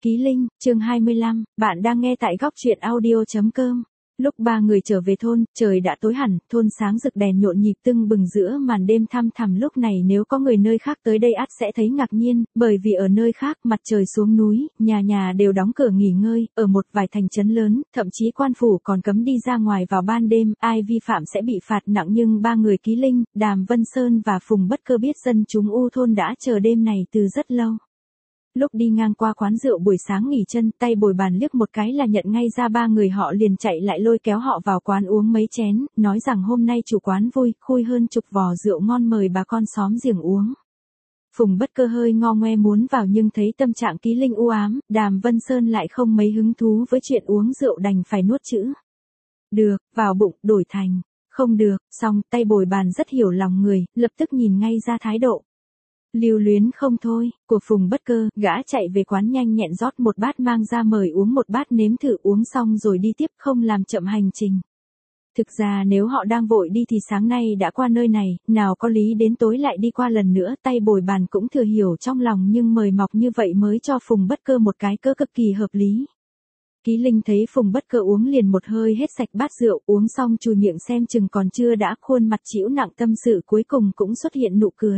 Ký Linh, chương 25, bạn đang nghe tại góc truyện audio.com. Lúc ba người trở về thôn, trời đã tối hẳn, thôn sáng rực đèn nhộn nhịp tưng bừng giữa màn đêm thăm thẳm. Lúc này nếu có người nơi khác tới đây ắt sẽ thấy ngạc nhiên, bởi vì ở nơi khác mặt trời xuống núi, nhà nhà đều đóng cửa nghỉ ngơi, ở một vài thành trấn lớn, thậm chí quan phủ còn cấm đi ra ngoài vào ban đêm, ai vi phạm sẽ bị phạt nặng. Nhưng ba người Ký Linh, Đàm Vân Sơn và Phùng Bất Cơ biết dân chúng U thôn đã chờ đêm này từ rất lâu. Lúc đi ngang qua quán rượu buổi sáng nghỉ chân, tay bồi bàn liếc một cái là nhận ngay ra ba người họ, liền chạy lại lôi kéo họ vào quán uống mấy chén, nói rằng hôm nay chủ quán vui, khui hơn chục vò rượu ngon mời bà con xóm giềng uống. Phùng Bất Cơ hơi ngo ngoe muốn vào nhưng thấy tâm trạng Ký Linh u ám, Đàm Vân Sơn lại không mấy hứng thú với chuyện uống rượu đành phải nuốt chữ. Được, vào bụng, đổi thành, không được, xong, tay bồi bàn rất hiểu lòng người, lập tức nhìn ngay ra thái độ lưu luyến không thôi của Phùng Bất Cơ, gã chạy về quán nhanh nhẹn rót một bát mang ra mời uống một bát nếm thử, uống xong rồi đi tiếp, không làm chậm hành trình. Thực ra nếu họ đang vội đi thì sáng nay đã qua nơi này, nào có lý đến tối lại đi qua lần nữa. Tay bồi bàn cũng thừa hiểu trong lòng nhưng mời mọc như vậy mới cho Phùng Bất Cơ một cái cớ cực kỳ hợp lý. Ký Linh thấy Phùng Bất Cơ uống liền một hơi hết sạch bát rượu, uống xong chùi miệng xem chừng còn chưa đã, khuôn mặt trĩu nặng tâm sự cuối cùng cũng xuất hiện nụ cười.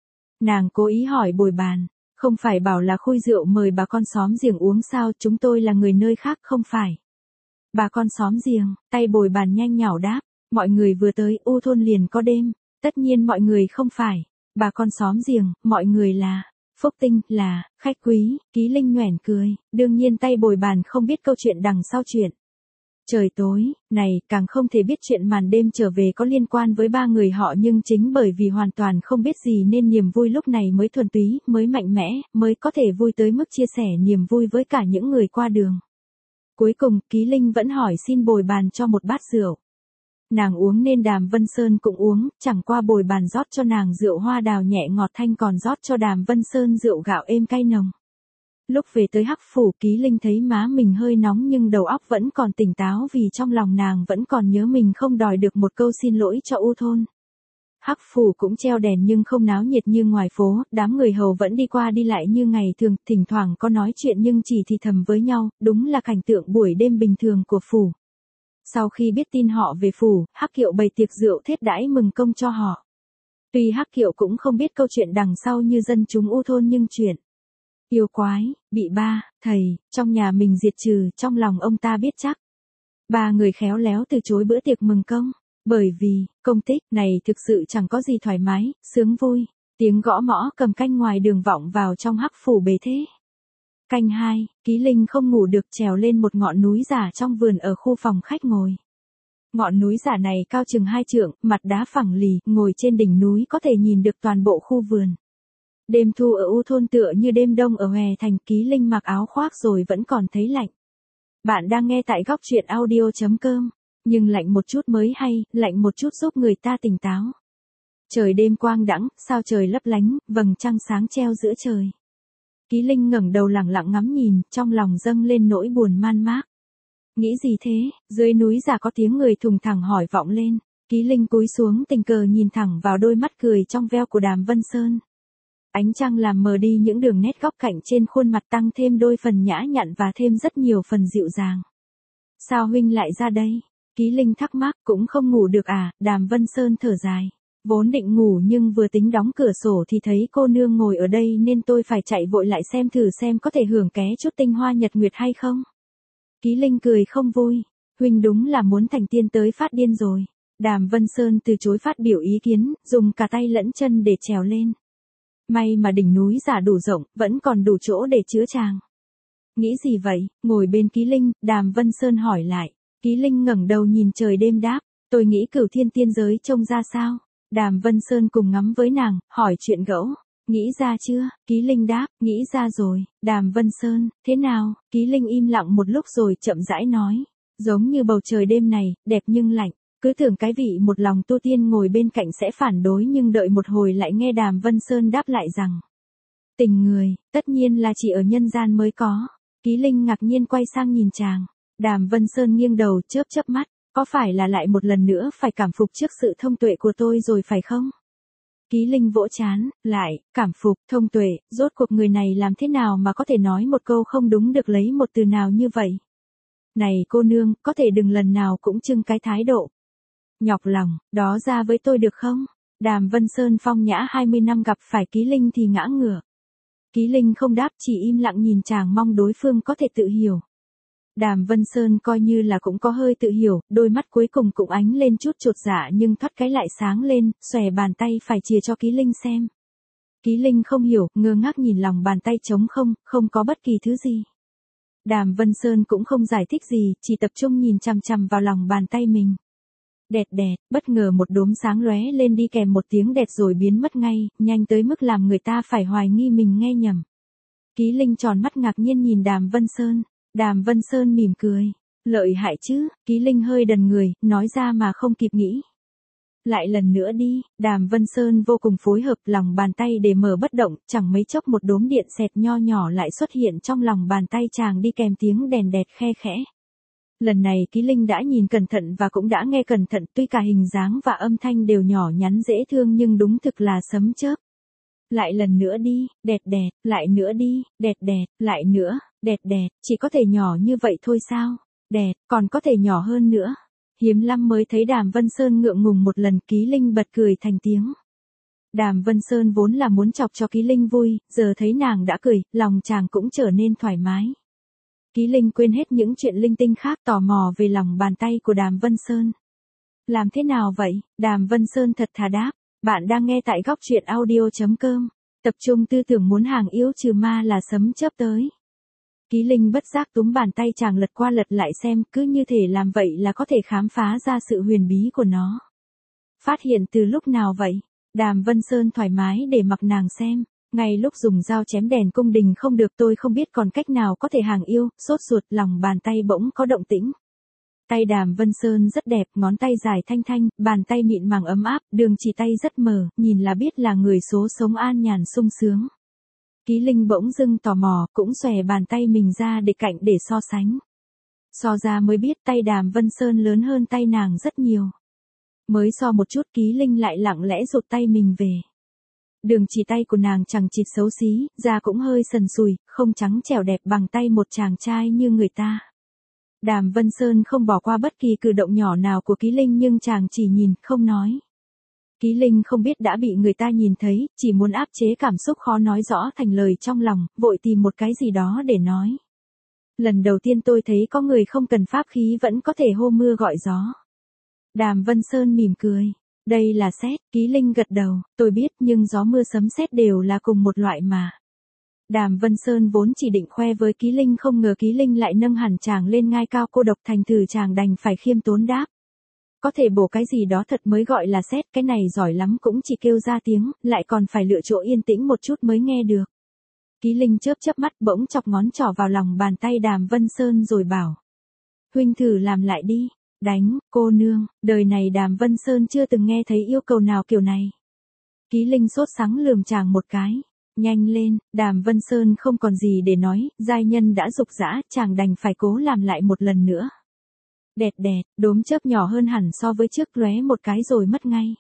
Nàng cố ý hỏi bồi bàn, không phải bảo là khui rượu mời bà con xóm giềng uống sao? Chúng tôi là người nơi khác không phải. Bà con xóm giềng, tay bồi bàn nhanh nhảu đáp, mọi người vừa tới U thôn liền có đêm, tất nhiên mọi người không phải. Bà con xóm giềng, mọi người là phúc tinh, là khách quý. Ký Linh nhoẻn cười, đương nhiên tay bồi bàn không biết câu chuyện đằng sau chuyện. Trời tối, này, càng không thể biết chuyện màn đêm trở về có liên quan với ba người họ, nhưng chính bởi vì hoàn toàn không biết gì nên niềm vui lúc này mới thuần túy, mới mạnh mẽ, mới có thể vui tới mức chia sẻ niềm vui với cả những người qua đường. Cuối cùng, Ký Linh vẫn hỏi xin bồi bàn cho một bát rượu. Nàng uống nên Đàm Vân Sơn cũng uống, chẳng qua bồi bàn rót cho nàng rượu hoa đào nhẹ ngọt thanh, còn rót cho Đàm Vân Sơn rượu gạo êm cay nồng. Lúc về tới Hắc Phủ, Ký Linh thấy má mình hơi nóng nhưng đầu óc vẫn còn tỉnh táo, vì trong lòng nàng vẫn còn nhớ mình không đòi được một câu xin lỗi cho U thôn. Hắc Phủ cũng treo đèn nhưng không náo nhiệt như ngoài phố, đám người hầu vẫn đi qua đi lại như ngày thường, thỉnh thoảng có nói chuyện nhưng chỉ thì thầm với nhau, đúng là cảnh tượng buổi đêm bình thường của phủ. Sau khi biết tin họ về phủ, Hắc Kiệu bày tiệc rượu thiết đãi mừng công cho họ. Tuy Hắc Kiệu cũng không biết câu chuyện đằng sau như dân chúng U thôn, nhưng chuyện yêu quái, bị ba, thầy, trong nhà mình diệt trừ, trong lòng ông ta biết chắc. Ba người khéo léo từ chối bữa tiệc mừng công, bởi vì, công tích này thực sự chẳng có gì thoải mái, sướng vui. Tiếng gõ mõ cầm canh ngoài đường vọng vào trong Hắc Phủ bề thế. Canh 2, Ký Linh không ngủ được, trèo lên một ngọn núi giả trong vườn ở khu phòng khách ngồi. Ngọn núi giả này cao chừng 2 trượng, mặt đá phẳng lì, ngồi trên đỉnh núi có thể nhìn được toàn bộ khu vườn. Đêm thu ở U thôn tựa như đêm đông ở Hòe Thành. Ký Linh mặc áo khoác rồi vẫn còn thấy lạnh. Bạn đang nghe tại góc truyện audio.com, nhưng lạnh một chút mới hay, lạnh một chút giúp người ta tỉnh táo. Trời đêm quang đãng, sao trời lấp lánh, vầng trăng sáng treo giữa trời. Ký Linh ngẩng đầu lặng lặng ngắm nhìn, trong lòng dâng lên nỗi buồn man mác. Nghĩ gì thế? Dưới núi giả có tiếng người thùng thẳng hỏi vọng lên. Ký Linh cúi xuống tình cờ nhìn thẳng vào đôi mắt cười trong veo của Đàm Vân Sơn. Ánh trăng làm mờ đi những đường nét góc cạnh trên khuôn mặt, tăng thêm đôi phần nhã nhặn và thêm rất nhiều phần dịu dàng. Sao huynh lại ra đây? Ký Linh thắc mắc. Cũng không ngủ được à? Đàm Vân Sơn thở dài. Vốn định ngủ nhưng vừa tính đóng cửa sổ thì thấy cô nương ngồi ở đây nên tôi phải chạy vội lại xem thử xem có thể hưởng ké chút tinh hoa nhật nguyệt hay không. Ký Linh cười không vui. Huynh đúng là muốn thành tiên tới phát điên rồi. Đàm Vân Sơn từ chối phát biểu ý kiến, dùng cả tay lẫn chân để trèo lên. May mà đỉnh núi giả đủ rộng, vẫn còn đủ chỗ để chứa chàng. Nghĩ gì vậy? Ngồi bên Ký Linh, Đàm Vân Sơn hỏi lại. Ký Linh ngẩng đầu nhìn trời đêm đáp, tôi nghĩ Cửu Thiên tiên giới trông ra sao? Đàm Vân Sơn cùng ngắm với nàng, hỏi chuyện gẫu. Nghĩ ra chưa? Ký Linh đáp, nghĩ ra rồi. Đàm Vân Sơn, thế nào? Ký Linh im lặng một lúc rồi chậm rãi nói. Giống như bầu trời đêm này, đẹp nhưng lạnh. Cứ tưởng cái vị một lòng tu tiên ngồi bên cạnh sẽ phản đối, nhưng đợi một hồi lại nghe Đàm Vân Sơn đáp lại rằng tình người, tất nhiên là chỉ ở nhân gian mới có. Ký Linh ngạc nhiên quay sang nhìn chàng. Đàm Vân Sơn nghiêng đầu chớp chớp mắt. Có phải là lại một lần nữa phải cảm phục trước sự thông tuệ của tôi rồi phải không? Ký Linh vỗ trán, lại, cảm phục, thông tuệ, rốt cuộc người này làm thế nào mà có thể nói một câu không đúng được lấy một từ nào như vậy. Này cô nương, có thể đừng lần nào cũng trưng cái thái độ. Nhọc lòng, đó ra với tôi được không? Đàm Vân Sơn phong nhã 20 năm gặp phải Ký Linh thì ngã ngửa. Ký Linh không đáp, chỉ im lặng nhìn chàng mong đối phương có thể tự hiểu. Đàm Vân Sơn coi như là cũng có hơi tự hiểu, đôi mắt cuối cùng cũng ánh lên chút chột dạ nhưng thoát cái lại sáng lên, xòe bàn tay phải chìa cho Ký Linh xem. Ký Linh không hiểu, ngơ ngác nhìn lòng bàn tay trống không, không có bất kỳ thứ gì. Đàm Vân Sơn cũng không giải thích gì, chỉ tập trung nhìn chằm chằm vào lòng bàn tay mình. Đẹt đẹt, bất ngờ một đốm sáng lóe lên đi kèm một tiếng đẹt rồi biến mất ngay, nhanh tới mức làm người ta phải hoài nghi mình nghe nhầm. Ký Linh tròn mắt ngạc nhiên nhìn Đàm Vân Sơn. Đàm Vân Sơn mỉm cười. Lợi hại chứ, Ký Linh hơi đần người, nói ra mà không kịp nghĩ. Lại lần nữa đi, Đàm Vân Sơn vô cùng phối hợp, lòng bàn tay để mở bất động, chẳng mấy chốc một đốm điện xẹt nho nhỏ lại xuất hiện trong lòng bàn tay chàng đi kèm tiếng đèn đẹt khe khẽ. Lần này Ký Linh đã nhìn cẩn thận và cũng đã nghe cẩn thận, tuy cả hình dáng và âm thanh đều nhỏ nhắn dễ thương nhưng đúng thực là sấm chớp. Lại lần nữa đi, đẹt đẹt, lại nữa đi, đẹt đẹt, lại nữa, đẹt đẹt, chỉ có thể nhỏ như vậy thôi sao? Đẹt, còn có thể nhỏ hơn nữa. Hiếm lắm mới thấy Đàm Vân Sơn ngượng ngùng một lần. Ký Linh bật cười thành tiếng. Đàm Vân Sơn vốn là muốn chọc cho Ký Linh vui, giờ thấy nàng đã cười, lòng chàng cũng trở nên thoải mái. Ký Linh quên hết những chuyện linh tinh khác, tò mò về lòng bàn tay của Đàm Vân Sơn. Làm thế nào vậy? Đàm Vân Sơn thật thà đáp. Bạn đang nghe tại góc truyện audio.com. Tập trung tư tưởng muốn hàng yêu trừ ma là sấm chớp tới. Ký Linh bất giác túm bàn tay chàng lật qua lật lại xem, cứ như thể làm vậy là có thể khám phá ra sự huyền bí của nó. Phát hiện từ lúc nào vậy? Đàm Vân Sơn thoải mái để mặc nàng xem. Ngay lúc dùng dao chém đèn cung đình không được, tôi không biết còn cách nào có thể hàng yêu. Sốt ruột, lòng bàn tay bỗng có động tĩnh. Tay Đàm Vân Sơn rất đẹp, ngón tay dài thanh thanh, bàn tay mịn màng ấm áp, đường chỉ tay rất mờ, nhìn là biết là người số sống an nhàn sung sướng. Ký Linh bỗng dưng tò mò, cũng xòe bàn tay mình ra để cạnh để so sánh. So ra mới biết tay Đàm Vân Sơn lớn hơn tay nàng rất nhiều. Mới so một chút, Ký Linh lại lặng lẽ rụt tay mình về. Đường chỉ tay của nàng chẳng chịt xấu xí, da cũng hơi sần sùi, không trắng trẻo đẹp bằng tay một chàng trai như người ta. Đàm Vân Sơn không bỏ qua bất kỳ cử động nhỏ nào của Ký Linh nhưng chàng chỉ nhìn, không nói. Ký Linh không biết đã bị người ta nhìn thấy, chỉ muốn áp chế cảm xúc khó nói rõ thành lời trong lòng, vội tìm một cái gì đó để nói. Lần đầu tiên tôi thấy có người không cần pháp khí vẫn có thể hô mưa gọi gió. Đàm Vân Sơn mỉm cười. Đây là sét. Ký Linh gật đầu, tôi biết nhưng gió mưa sấm sét đều là cùng một loại mà. Đàm Vân Sơn vốn chỉ định khoe với Ký Linh, không ngờ Ký Linh lại nâng hẳn chàng lên ngai cao cô độc, thành thử chàng đành phải khiêm tốn đáp. Có thể bổ cái gì đó thật mới gọi là sét, cái này giỏi lắm cũng chỉ kêu ra tiếng, lại còn phải lựa chỗ yên tĩnh một chút mới nghe được. Ký Linh chớp chớp mắt, bỗng chọc ngón trỏ vào lòng bàn tay Đàm Vân Sơn rồi bảo. Huynh thử làm lại đi. Đánh, cô nương, đời này Đàm Vân Sơn chưa từng nghe thấy yêu cầu nào kiểu này. Ký Linh sốt sắng lườm chàng một cái. Nhanh lên, Đàm Vân Sơn không còn gì để nói, giai nhân đã dục dã, chàng đành phải cố làm lại một lần nữa. Đẹt đẹt, đốm chớp nhỏ hơn hẳn so với trước, lóe một cái rồi mất ngay.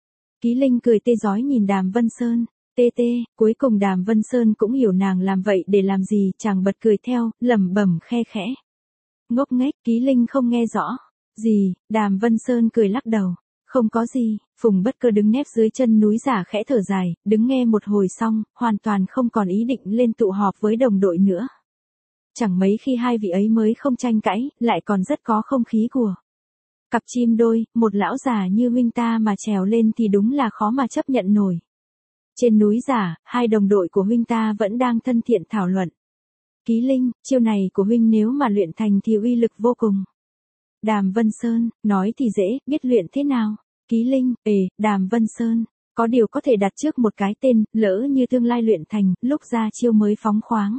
Ký Linh cười tê rói nhìn Đàm Vân Sơn. Tê tê, cuối cùng Đàm Vân Sơn cũng hiểu nàng làm vậy để làm gì, chàng bật cười theo, lẩm bẩm khe khẽ. Ngốc nghếch, Ký Linh không nghe rõ. Gì? Đàm Vân Sơn cười lắc đầu. Không có gì. Phùng Bất Cơ đứng nép dưới chân núi giả khẽ thở dài, đứng nghe một hồi xong, hoàn toàn không còn ý định lên tụ họp với đồng đội nữa. Chẳng mấy khi hai vị ấy mới không tranh cãi, lại còn rất có không khí của cặp chim đôi, một lão già như huynh ta mà trèo lên thì đúng là khó mà chấp nhận nổi. Trên núi giả, hai đồng đội của huynh ta vẫn đang thân thiện thảo luận. Ký Linh, chiêu này của huynh nếu mà luyện thành thì uy lực vô cùng. Đàm Vân Sơn, nói thì dễ, biết luyện thế nào? Ký Linh, Đàm Vân Sơn, có điều có thể đặt trước một cái tên, lỡ như tương lai luyện thành, lúc ra chiêu mới phóng khoáng.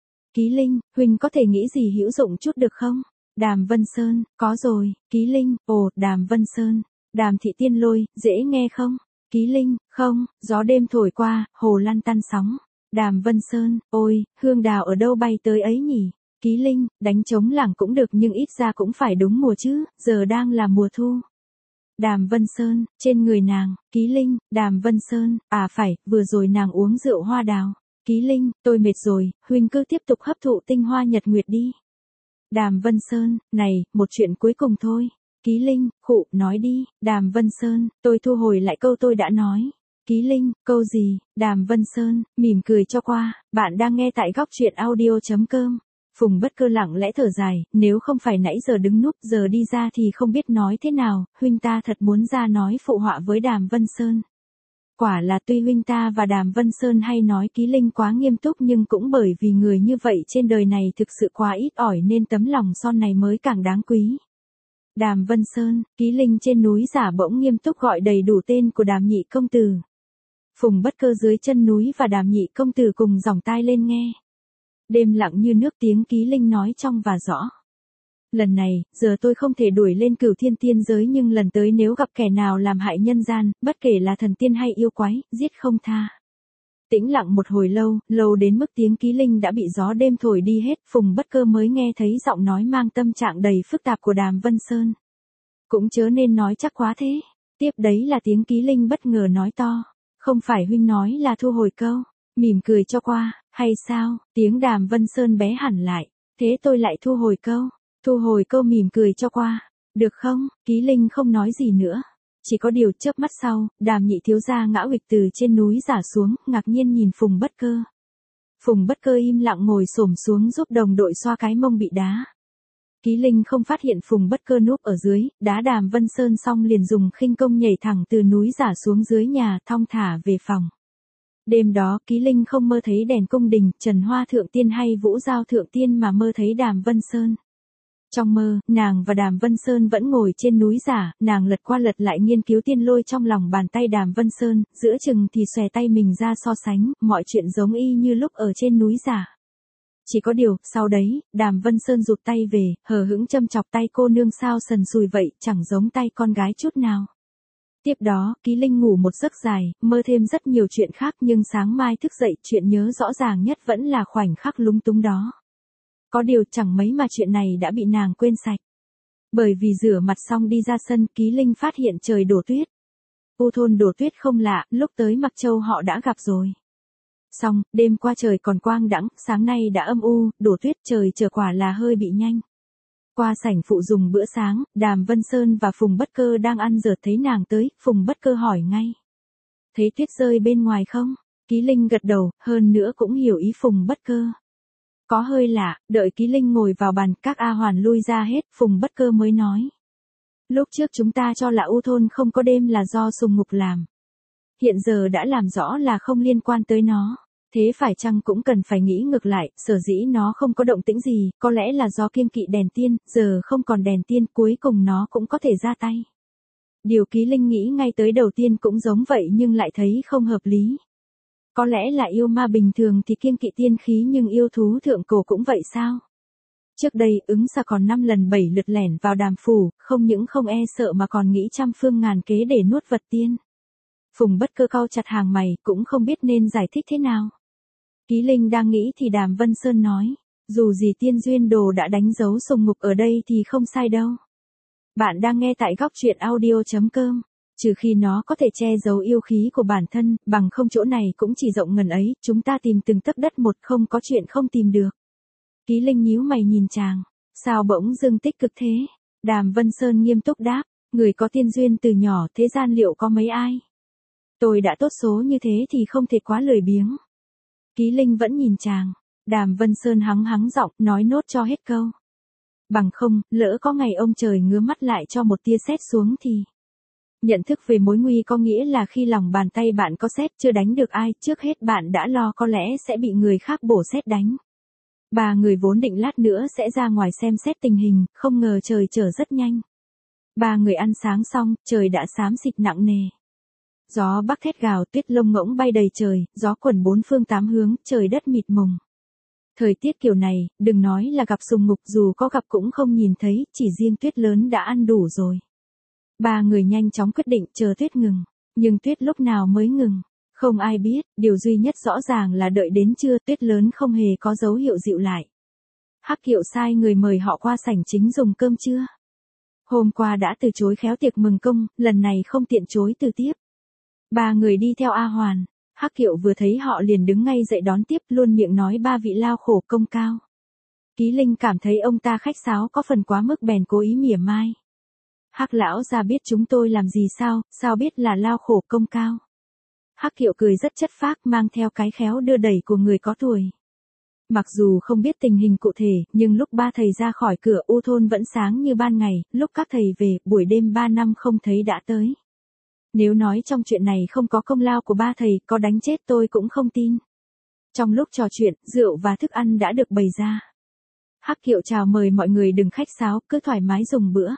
Ký Linh, huynh có thể nghĩ gì hữu dụng chút được không? Đàm Vân Sơn, có rồi. Ký Linh, Đàm Vân Sơn, Đàm Thị Tiên Lôi, dễ nghe không? Ký Linh, không, gió đêm thổi qua, hồ lăn tăn sóng. Đàm Vân Sơn, ôi, hương đào ở đâu bay tới ấy nhỉ? Ký Linh, đánh trống lảng cũng được nhưng ít ra cũng phải đúng mùa chứ, giờ đang là mùa thu. Đàm Vân Sơn, trên người nàng, Ký Linh, Đàm Vân Sơn, à phải, vừa rồi nàng uống rượu hoa đào. Ký Linh, tôi mệt rồi, huynh cứ tiếp tục hấp thụ tinh hoa nhật nguyệt đi. Đàm Vân Sơn, này, một chuyện cuối cùng thôi. Ký Linh, khụ, nói đi. Đàm Vân Sơn, tôi thu hồi lại câu tôi đã nói. Ký Linh, câu gì? Đàm Vân Sơn, mỉm cười cho qua, bạn đang nghe tại góc truyện audio.com. Phùng Bất Cơ lặng lẽ thở dài, nếu không phải nãy giờ đứng núp giờ đi ra thì không biết nói thế nào, huynh ta thật muốn ra nói phụ họa với Đàm Vân Sơn. Quả là tuy huynh ta và Đàm Vân Sơn hay nói Ký Linh quá nghiêm túc nhưng cũng bởi vì người như vậy trên đời này thực sự quá ít ỏi nên tấm lòng son này mới càng đáng quý. Đàm Vân Sơn, Ký Linh trên núi giả bỗng nghiêm túc gọi đầy đủ tên của Đàm nhị công tử. Phùng Bất Cơ dưới chân núi và Đàm nhị công tử cùng giỏng tai lên nghe. Đêm lặng như nước, tiếng Ký Linh nói trong và rõ. Lần này, giờ tôi không thể đuổi lên Cửu Thiên tiên giới nhưng lần tới nếu gặp kẻ nào làm hại nhân gian, bất kể là thần tiên hay yêu quái, giết không tha. Tĩnh lặng một hồi lâu, lâu đến mức tiếng Ký Linh đã bị gió đêm thổi đi hết, Phùng Bất Cơ mới nghe thấy giọng nói mang tâm trạng đầy phức tạp của Đàm Vân Sơn. Cũng chớ nên nói chắc quá thế. Tiếp đấy là tiếng Ký Linh bất ngờ nói to. Không phải huynh nói là thu hồi câu, mỉm cười cho qua, hay sao? Tiếng Đàm Vân Sơn bé hẳn lại. Thế tôi lại thu hồi câu. Thu hồi câu mỉm cười cho qua. Được không? Ký Linh không nói gì nữa. Chỉ có điều chớp mắt sau, Đàm nhị thiếu gia ngã huỵch từ trên núi giả xuống, ngạc nhiên nhìn Phùng Bất Cơ. Phùng Bất Cơ im lặng ngồi xổm xuống giúp đồng đội xoa cái mông bị đá. Ký Linh không phát hiện Phùng Bất Cơ núp ở dưới, đá Đàm Vân Sơn xong liền dùng khinh công nhảy thẳng từ núi giả xuống dưới nhà, thong thả về phòng. Đêm đó Ký Linh không mơ thấy đèn cung đình, Trần Hoa Thượng Tiên hay Vũ Giao Thượng Tiên mà mơ thấy Đàm Vân Sơn. Trong mơ, nàng và Đàm Vân Sơn vẫn ngồi trên núi giả, nàng lật qua lật lại nghiên cứu tiên lôi trong lòng bàn tay Đàm Vân Sơn, giữa chừng thì xòe tay mình ra so sánh, mọi chuyện giống y như lúc ở trên núi giả. Chỉ có điều, sau đấy, Đàm Vân Sơn rụt tay về, hờ hững châm chọc tay cô nương sao sần sùi vậy, chẳng giống tay con gái chút nào. Tiếp đó, Ký Linh ngủ một giấc dài, mơ thêm rất nhiều chuyện khác nhưng sáng mai thức dậy chuyện nhớ rõ ràng nhất vẫn là khoảnh khắc lúng túng đó. Có điều chẳng mấy mà chuyện này đã bị nàng quên sạch. Bởi vì rửa mặt xong đi ra sân, Ký Linh phát hiện trời đổ tuyết. U Thôn đổ tuyết không lạ, lúc tới Mặc Châu họ đã gặp rồi. Xong, đêm qua trời còn quang đãng, sáng nay đã âm u, đổ tuyết trời trở quả là hơi bị nhanh. Qua sảnh phụ dùng bữa sáng, Đàm Vân Sơn và Phùng Bất Cơ đang ăn dợt thấy nàng tới, Phùng Bất Cơ hỏi ngay. Thấy tuyết rơi bên ngoài không? Ký Linh gật đầu, hơn nữa cũng hiểu ý Phùng Bất Cơ. Có hơi lạ, đợi Ký Linh ngồi vào bàn, các A Hoàn lui ra hết, Phùng Bất Cơ mới nói. Lúc trước chúng ta cho là U Thôn không có đêm là do Sùng Ngục làm. Hiện giờ đã làm rõ là không liên quan tới nó. Thế phải chăng cũng cần phải nghĩ ngược lại, sở dĩ nó không có động tĩnh gì, có lẽ là do kiêng kỵ đèn tiên, giờ không còn đèn tiên, cuối cùng nó cũng có thể ra tay. Điều Ký Linh nghĩ ngay tới đầu tiên cũng giống vậy nhưng lại thấy không hợp lý. Có lẽ là yêu ma bình thường thì kiêng kỵ tiên khí nhưng yêu thú thượng cổ cũng vậy sao? Trước đây, ứng Sa còn 5 lần 7 lượt lẻn vào Đàm phủ, không những không e sợ mà còn nghĩ trăm phương ngàn kế để nuốt vật tiên. Phùng Bất Cơ cau chặt hàng mày, cũng không biết nên giải thích thế nào. Ký Linh đang nghĩ thì Đàm Vân Sơn nói, dù gì Tiên Duyên Đồ đã đánh dấu Sùng Ngục ở đây thì không sai đâu. Bạn đang nghe tại góc truyện audio.com. Trừ khi nó có thể che giấu yêu khí của bản thân, bằng không chỗ này cũng chỉ rộng ngần ấy, chúng ta tìm từng tấc đất một không có chuyện không tìm được. Ký Linh nhíu mày nhìn chàng, sao bỗng dưng tích cực thế? Đàm Vân Sơn nghiêm túc đáp, người có tiên duyên từ nhỏ thế gian liệu có mấy ai? Tôi đã tốt số như thế thì không thể quá lười biếng. Ký Linh vẫn nhìn chàng, Đàm Vân Sơn hắng hắng giọng, nói nốt cho hết câu. Bằng không, lỡ có ngày ông trời ngứa mắt lại cho một tia sét xuống thì... Nhận thức về mối nguy có nghĩa là khi lòng bàn tay bạn có sét chưa đánh được ai, trước hết bạn đã lo có lẽ sẽ bị người khác bổ sét đánh. Ba người vốn định lát nữa sẽ ra ngoài xem xét tình hình, không ngờ trời trở rất nhanh. Ba người ăn sáng xong, trời đã xám xịt nặng nề. Gió bắc thét gào, tuyết lông ngỗng bay đầy trời, gió quẩn bốn phương tám hướng, trời đất mịt mùng. Thời tiết kiểu này, đừng nói là gặp Sùng Ngục, dù có gặp cũng không nhìn thấy, chỉ riêng tuyết lớn đã ăn đủ rồi. Ba người nhanh chóng quyết định chờ tuyết ngừng, nhưng tuyết lúc nào mới ngừng, không ai biết, điều duy nhất rõ ràng là đợi đến trưa tuyết lớn không hề có dấu hiệu dịu lại. Hắc Kiệu sai người mời họ qua sảnh chính dùng cơm trưa. Hôm qua đã từ chối khéo tiệc mừng công, lần này không tiện chối từ tiếp. Ba người đi theo A Hoàn, Hắc Kiệu vừa thấy họ liền đứng ngay dậy đón tiếp, luôn miệng nói ba vị lao khổ công cao. Ký Linh cảm thấy ông ta khách sáo có phần quá mức bèn cố ý mỉa mai. Hắc lão gia biết chúng tôi làm gì sao biết là lao khổ công cao. Hắc Kiệu cười rất chất phác, mang theo cái khéo đưa đẩy của người có tuổi. Mặc dù không biết tình hình cụ thể, nhưng lúc ba thầy ra khỏi cửa U thôn vẫn sáng như ban ngày, lúc các thầy về, buổi đêm 3 năm không thấy đã tới. Nếu nói trong chuyện này không có công lao của ba thầy, có đánh chết tôi cũng không tin. Trong lúc trò chuyện, rượu và thức ăn đã được bày ra. Hắc Kiệu chào mời mọi người đừng khách sáo, cứ thoải mái dùng bữa.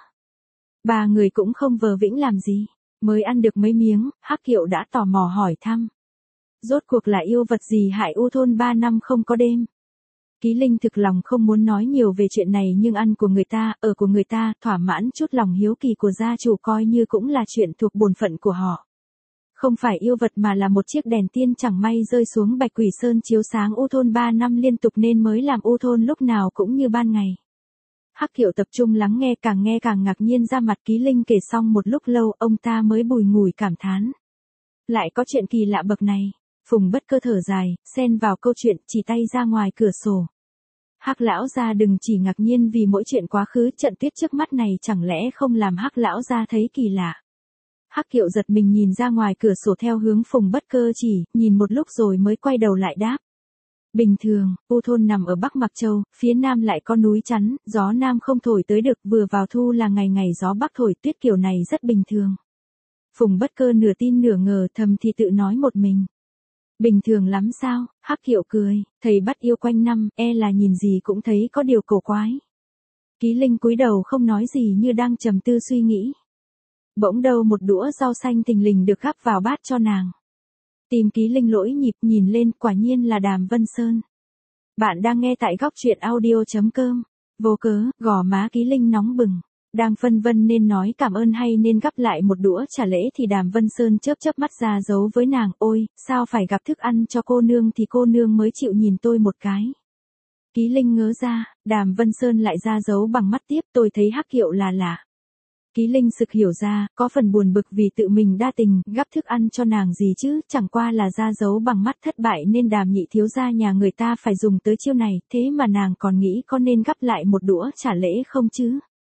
Ba người cũng không vờ vĩnh làm gì. Mới ăn được mấy miếng, Hắc Kiệu đã tò mò hỏi thăm. Rốt cuộc là yêu vật gì hại U thôn 3 năm không có đêm? Ký Linh thực lòng không muốn nói nhiều về chuyện này, nhưng ăn của người ta, ở của người ta, thỏa mãn chút lòng hiếu kỳ của gia chủ coi như cũng là chuyện thuộc bổn phận của họ. Không phải yêu vật mà là một chiếc đèn tiên chẳng may rơi xuống Bạch Quỷ Sơn chiếu sáng U thôn 3 năm liên tục nên mới làm U thôn lúc nào cũng như ban ngày. Hắc Kiệu tập trung lắng nghe càng ngạc nhiên ra mặt. Ký Linh kể xong một lúc lâu, ông ta mới bùi ngùi cảm thán. Lại có chuyện kỳ lạ bậc này. Phùng Bất Cơ thở dài, xen vào câu chuyện, chỉ tay ra ngoài cửa sổ. Hắc lão gia đừng chỉ ngạc nhiên vì mỗi chuyện quá khứ, trận tuyết trước mắt này chẳng lẽ không làm Hắc lão gia thấy kỳ lạ. Hắc Kiệu giật mình nhìn ra ngoài cửa sổ theo hướng Phùng Bất Cơ chỉ, nhìn một lúc rồi mới quay đầu lại đáp. Bình thường, U thôn nằm ở Bắc Mạc Châu, phía nam lại có núi chắn, gió nam không thổi tới được, vừa vào thu là ngày ngày gió bắc thổi tuyết kiểu này rất bình thường. Phùng Bất Cơ nửa tin nửa ngờ, thầm thì tự nói một mình. Bình thường lắm sao? Hắc Kiệu cười, thầy bắt yêu quanh năm, là nhìn gì cũng thấy có điều cổ quái. Ký Linh cúi đầu không nói gì như đang trầm tư suy nghĩ. Bỗng đâu một đũa rau xanh thình lình được gắp vào bát cho nàng. Tim Ký Linh lỗi nhịp, nhìn lên, quả nhiên là Đàm Vân Sơn. Bạn đang nghe tại góc truyện audio.com. Vô cớ, gò má Ký Linh nóng bừng. Đang phân vân nên nói cảm ơn hay nên gắp lại một đũa trả lễ thì Đàm Vân Sơn chớp chớp mắt ra dấu với nàng. Ôi, sao phải gặp thức ăn cho cô nương thì cô nương mới chịu nhìn tôi một cái. Ký Linh ngớ ra, Đàm Vân Sơn lại ra dấu bằng mắt tiếp. Tôi thấy Hắc Kiệu là lạ. Ký Linh sực hiểu ra, có phần buồn bực vì tự mình đa tình, gắp thức ăn cho nàng gì chứ, chẳng qua là ra dấu bằng mắt thất bại nên Đàm nhị thiếu gia nhà người ta phải dùng tới chiêu này, thế mà nàng còn nghĩ có nên gắp lại một đũa trả lễ không chứ.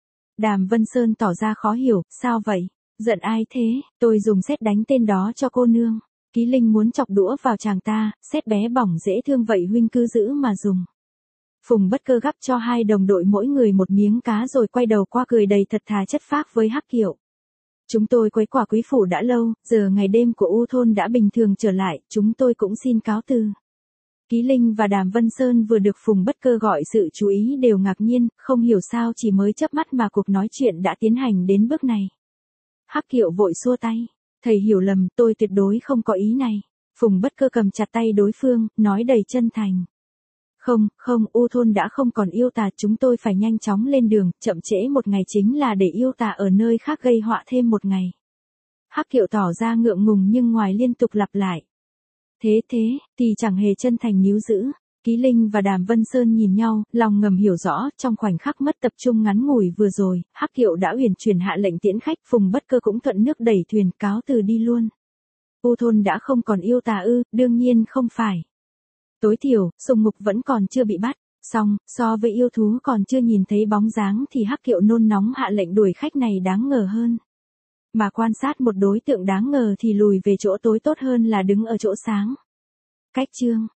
Đàm Vân Sơn tỏ ra khó hiểu, sao vậy? Giận ai thế? Tôi dùng sét đánh tên đó cho cô nương. Ký Linh muốn chọc đũa vào chàng ta, sét bé bỏng dễ thương vậy huynh cứ giữ mà dùng. Phùng Bất Cơ gắp cho hai đồng đội mỗi người một miếng cá rồi quay đầu qua cười đầy thật thà chất phác với Hắc Kiệu. Chúng tôi quấy quả quý phủ đã lâu, giờ ngày đêm của U thôn đã bình thường trở lại, chúng tôi cũng xin cáo từ. Ký Linh và Đàm Vân Sơn vừa được Phùng Bất Cơ gọi sự chú ý đều ngạc nhiên, không hiểu sao chỉ mới chớp mắt mà cuộc nói chuyện đã tiến hành đến bước này. Hắc Kiệu vội xua tay, thầy hiểu lầm, tôi tuyệt đối không có ý này. Phùng Bất Cơ cầm chặt tay đối phương, nói đầy chân thành. Không, U thôn đã không còn yêu tà, chúng tôi phải nhanh chóng lên đường, chậm trễ một ngày chính là để yêu tà ở nơi khác gây họa thêm một ngày. Hắc Kiệu tỏ ra ngượng ngùng nhưng ngoài liên tục lặp lại. Thế thì chẳng hề chân thành níu giữ. Ký Linh và Đàm Vân Sơn nhìn nhau, lòng ngầm hiểu rõ, trong khoảnh khắc mất tập trung ngắn ngủi vừa rồi, Hắc Kiệu đã uyển chuyển hạ lệnh tiễn khách, Phùng Bất Cơ cũng thuận nước đẩy thuyền cáo từ đi luôn. U thôn đã không còn yêu tà ư? Đương nhiên không phải. Tối thiểu, Sùng Mục vẫn còn chưa bị bắt, song, so với yêu thú còn chưa nhìn thấy bóng dáng thì Hắc Kiệu nôn nóng hạ lệnh đuổi khách này đáng ngờ hơn. Mà quan sát một đối tượng đáng ngờ thì lùi về chỗ tối tốt hơn là đứng ở chỗ sáng. Cách chương